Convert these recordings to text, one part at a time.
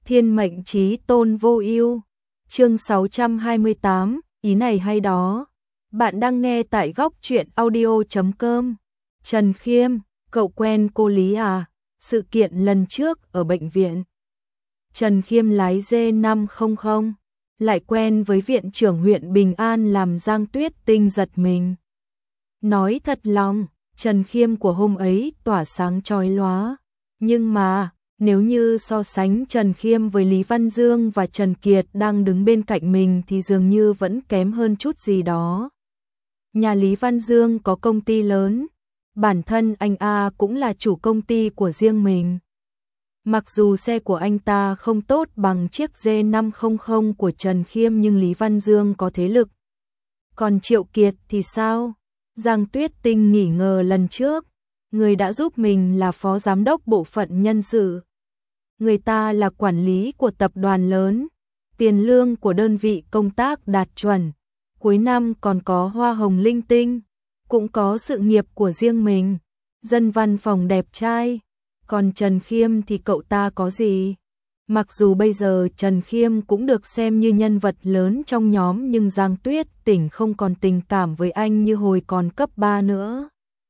Thiên mệnh chí tôn vô ưu. Chương 628, ý này hay đó. Bạn đang nghe tại góc truyện audio.com. Trần Khiêm, cậu quen cô Lý à? Sự kiện lần trước ở bệnh viện. Trần Khiêm lái D500, lại quen với viện trưởng huyện Bình An làm Giang Tuyết Tinh giật mình. Nói thật lòng, Trần Khiêm của hôm ấy tỏa sáng chói lóa. Nhưng mà, nếu như so sánh Trần Khiêm với Lý Văn Dương và Trần Kiệt đang đứng bên cạnh mình thì dường như vẫn kém hơn chút gì đó. Nhà Lý Văn Dương có công ty lớn, bản thân anh A cũng là chủ công ty của riêng mình. Mặc dù xe của anh ta không tốt bằng chiếc D500 của Trần Khiêm nhưng Lý Văn Dương có thế lực. Còn Triệu Kiệt thì sao? Giang Tuyết Tinh nghỉ ngờ lần trước, người đã giúp mình là phó giám đốc bộ phận nhân sự. Người ta là quản lý của tập đoàn lớn, tiền lương của đơn vị công tác đạt chuẩn, cuối năm còn có hoa hồng linh tinh, cũng có sự nghiệp của riêng mình, dân văn phòng đẹp trai. Còn Trần Khiêm thì cậu ta có gì? Mặc dù bây giờ Trần Khiêm cũng được xem như nhân vật lớn trong nhóm nhưng Giang Tuyết Tinh không còn tình cảm với anh như hồi còn cấp 3 nữa.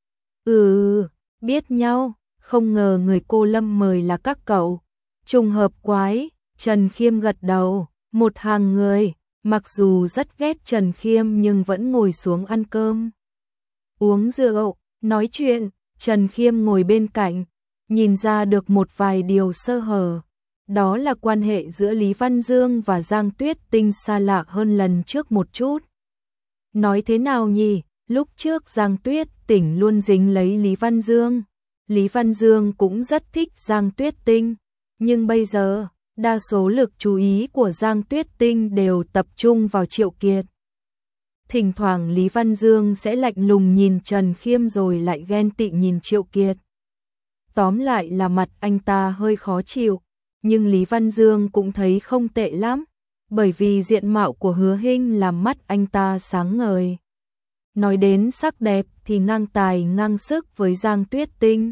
Biết nhau, không ngờ người cô Lâm mời là các cậu. Trùng hợp quái, Trần Khiêm gật đầu, một hàng người, mặc dù rất ghét Trần Khiêm nhưng vẫn ngồi xuống ăn cơm. Uống rượu, nói chuyện, Trần Khiêm ngồi bên cạnh, nhìn ra được một vài điều sơ hở. Đó là quan hệ giữa Lý Văn Dương và Giang Tuyết Tinh xa lạ hơn lần trước một chút. Nói thế nào nhỉ? Lúc trước Giang Tuyết Tinh luôn dính lấy Lý Văn Dương. Lý Văn Dương cũng rất thích Giang Tuyết Tinh. Nhưng bây giờ, đa số lực chú ý của Giang Tuyết Tinh đều tập trung vào Triệu Kiệt. Thỉnh thoảng Lý Văn Dương sẽ lạnh lùng nhìn Trần Khiêm rồi lại ghen tị nhìn Triệu Kiệt. Tóm lại là mặt anh ta hơi khó chịu. Nhưng Lý Văn Dương cũng thấy không tệ lắm, bởi vì diện mạo của Hứa Hinh làm mắt anh ta sáng ngời. Nói đến sắc đẹp thì ngang tài ngang sức với Giang Tuyết Tinh.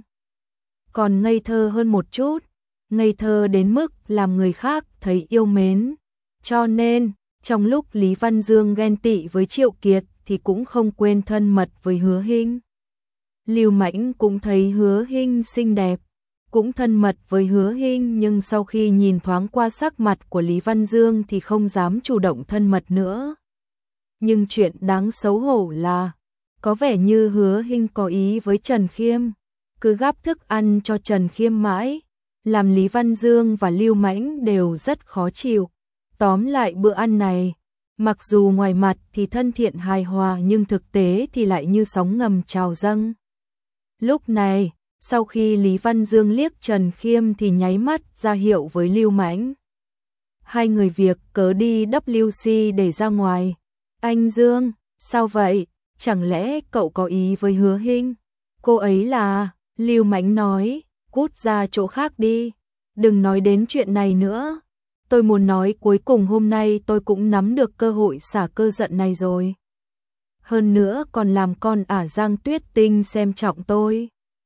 Còn ngây thơ hơn một chút, ngây thơ đến mức làm người khác thấy yêu mến. Cho nên, trong lúc Lý Văn Dương ghen tị với Triệu Kiệt thì cũng không quên thân mật với Hứa Hinh. Lưu Mãnh cũng thấy Hứa Hinh xinh đẹp, cũng thân mật với Hứa Hinh nhưng sau khi nhìn thoáng qua sắc mặt của Lý Văn Dương thì không dám chủ động thân mật nữa. Nhưng chuyện đáng xấu hổ là, có vẻ như Hứa Hinh có ý với Trần Khiêm, cứ gắp thức ăn cho Trần Khiêm mãi, làm Lý Văn Dương và Lưu Mãnh đều rất khó chịu. Tóm lại bữa ăn này, mặc dù ngoài mặt thì thân thiện hài hòa nhưng thực tế thì lại như sóng ngầm trào dâng. Lúc này, sau khi Lý Văn Dương liếc Trần Khiêm thì nháy mắt ra hiệu với Lưu Mãnh. Hai người việc cớ đi WC để ra ngoài. Anh Dương, sao vậy? Chẳng lẽ cậu có ý với Hứa Hinh? Cô ấy là... Lưu Mãnh nói, cút ra chỗ khác đi. Đừng nói đến chuyện này nữa. Tôi muốn nói cuối cùng hôm nay tôi cũng nắm được cơ hội xả cơ giận này rồi. Hơn nữa còn làm con ả Giang Tuyết Tinh xem trọng tôi.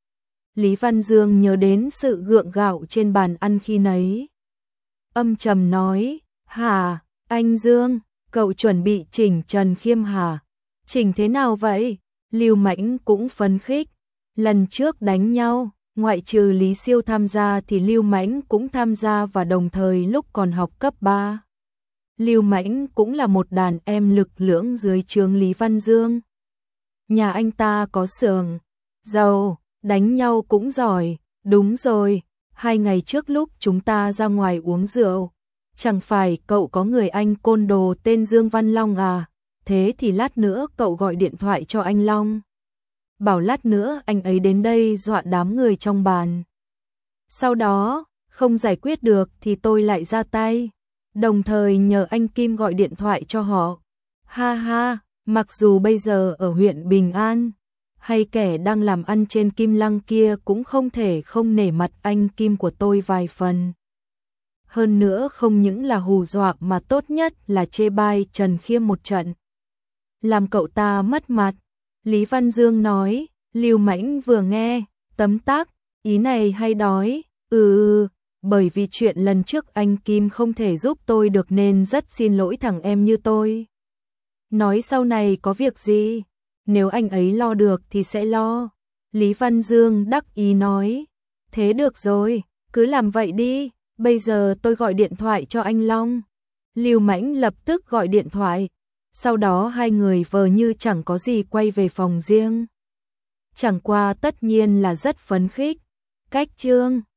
Lý Văn Dương nhớ đến sự gượng gạo trên bàn ăn khi nấy. Âm trầm nói, hả, anh Dương, cậu chuẩn bị chỉnh Trần Khiêm hả? Chỉnh thế nào vậy? Lưu Mãnh cũng phấn khích. Lần trước đánh nhau, ngoại trừ Lý Siêu tham gia thì Lưu Mãnh cũng tham gia và đồng thời lúc còn học cấp 3. Lưu Mãnh cũng là một đàn em lực lưỡng dưới trướng Lý Văn Dương. Nhà anh ta có xưởng, giàu, đánh nhau cũng giỏi. Đúng rồi, 2 ngày trước lúc chúng ta ra ngoài uống rượu, chẳng phải cậu có người anh côn đồ tên Dương Văn Long à? Thế thì lát nữa cậu gọi điện thoại cho anh Long, bảo lát nữa anh ấy đến đây dọa đám người trong bàn. Sau đó, không giải quyết được thì tôi lại ra tay, đồng thời nhờ anh Kim gọi điện thoại cho họ. Ha ha, mặc dù bây giờ ở huyện Bình An, hay kẻ đang làm ăn trên Kim Lăng kia cũng không thể không nể mặt anh Kim của tôi vài phần. Hơn nữa không những là hù dọa mà tốt nhất là chê bai Trần Khiêm một trận, làm cậu ta mất mặt. Lý Văn Dương nói. Lưu Mãnh vừa nghe, tấm tắc, ý này hay đói. bởi vì chuyện lần trước anh Kim không thể giúp tôi được nên rất xin lỗi thằng em như tôi. Nói sau này có việc gì, nếu anh ấy lo được thì sẽ lo. Lý Văn Dương đắc ý nói, thế được rồi, cứ làm vậy đi, bây giờ tôi gọi điện thoại cho anh Long. Lưu Mãnh lập tức gọi điện thoại, sau đó hai người vờ như chẳng có gì quay về phòng riêng. Chẳng qua tất nhiên là rất phấn khích. Cách chương